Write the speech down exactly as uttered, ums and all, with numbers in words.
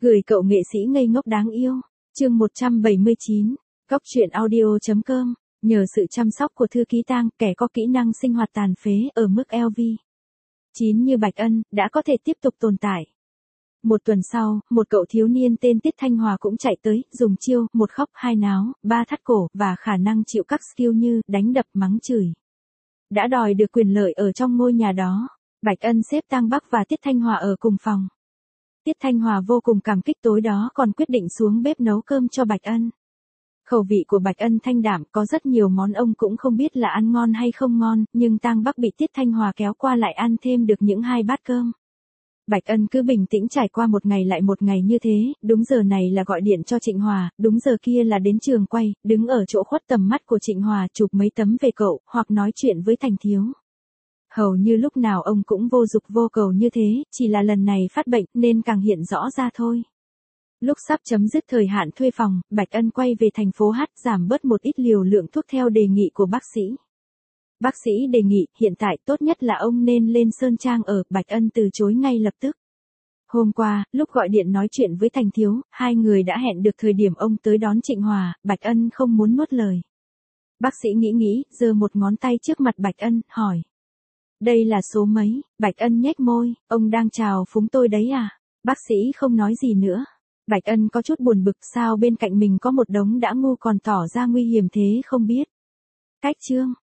Gửi cậu nghệ sĩ ngây ngốc đáng yêu. Chương một trăm bảy mươi chín. Góc truyện audio.com. Nhờ sự chăm sóc của thư ký Tang, kẻ có kỹ năng sinh hoạt tàn phế ở mức L V chín như Bạch Ân, đã có thể tiếp tục tồn tại. Một tuần sau, một cậu thiếu niên tên Tiết Thanh Hòa cũng chạy tới, dùng chiêu, một khóc, hai náo, ba thắt cổ, và khả năng chịu các skill như, đánh đập, mắng chửi. Đã đòi được quyền lợi ở trong ngôi nhà đó. Bạch Ân xếp Tang Bắc và Tiết Thanh Hòa ở cùng phòng. Tiết Thanh Hòa vô cùng cảm kích, tối đó còn quyết định xuống bếp nấu cơm cho Bạch Ân. Khẩu vị của Bạch Ân thanh đạm, có rất nhiều món ông cũng không biết là ăn ngon hay không ngon, nhưng Tang Bắc bị Tiết Thanh Hòa kéo qua lại ăn thêm được những hai bát cơm. Bạch Ân cứ bình tĩnh trải qua một ngày lại một ngày như thế, đúng giờ này là gọi điện cho Trịnh Hòa, đúng giờ kia là đến trường quay, đứng ở chỗ khuất tầm mắt của Trịnh Hòa chụp mấy tấm về cậu, hoặc nói chuyện với Thành Thiếu. Hầu như lúc nào ông cũng vô dục vô cầu như thế, chỉ là lần này phát bệnh nên càng hiện rõ ra thôi. Lúc sắp chấm dứt thời hạn thuê phòng, Bạch Ân quay về thành phố H, giảm bớt một ít liều lượng thuốc theo đề nghị của bác sĩ. Bác sĩ đề nghị, hiện tại tốt nhất là ông nên lên Sơn Trang ở, Bạch Ân từ chối ngay lập tức. Hôm qua, lúc gọi điện nói chuyện với Thành Thiếu, hai người đã hẹn được thời điểm ông tới đón Trịnh Hòa, Bạch Ân không muốn nuốt lời. Bác sĩ nghĩ nghĩ, giơ một ngón tay trước mặt Bạch Ân, hỏi. Đây là số mấy? Bạch Ân nhếch môi, ông đang chào phúng tôi đấy à? Bác sĩ không nói gì nữa. Bạch Ân có chút buồn bực, sao bên cạnh mình có một đống đã ngu còn tỏ ra nguy hiểm thế không biết. Cách chương.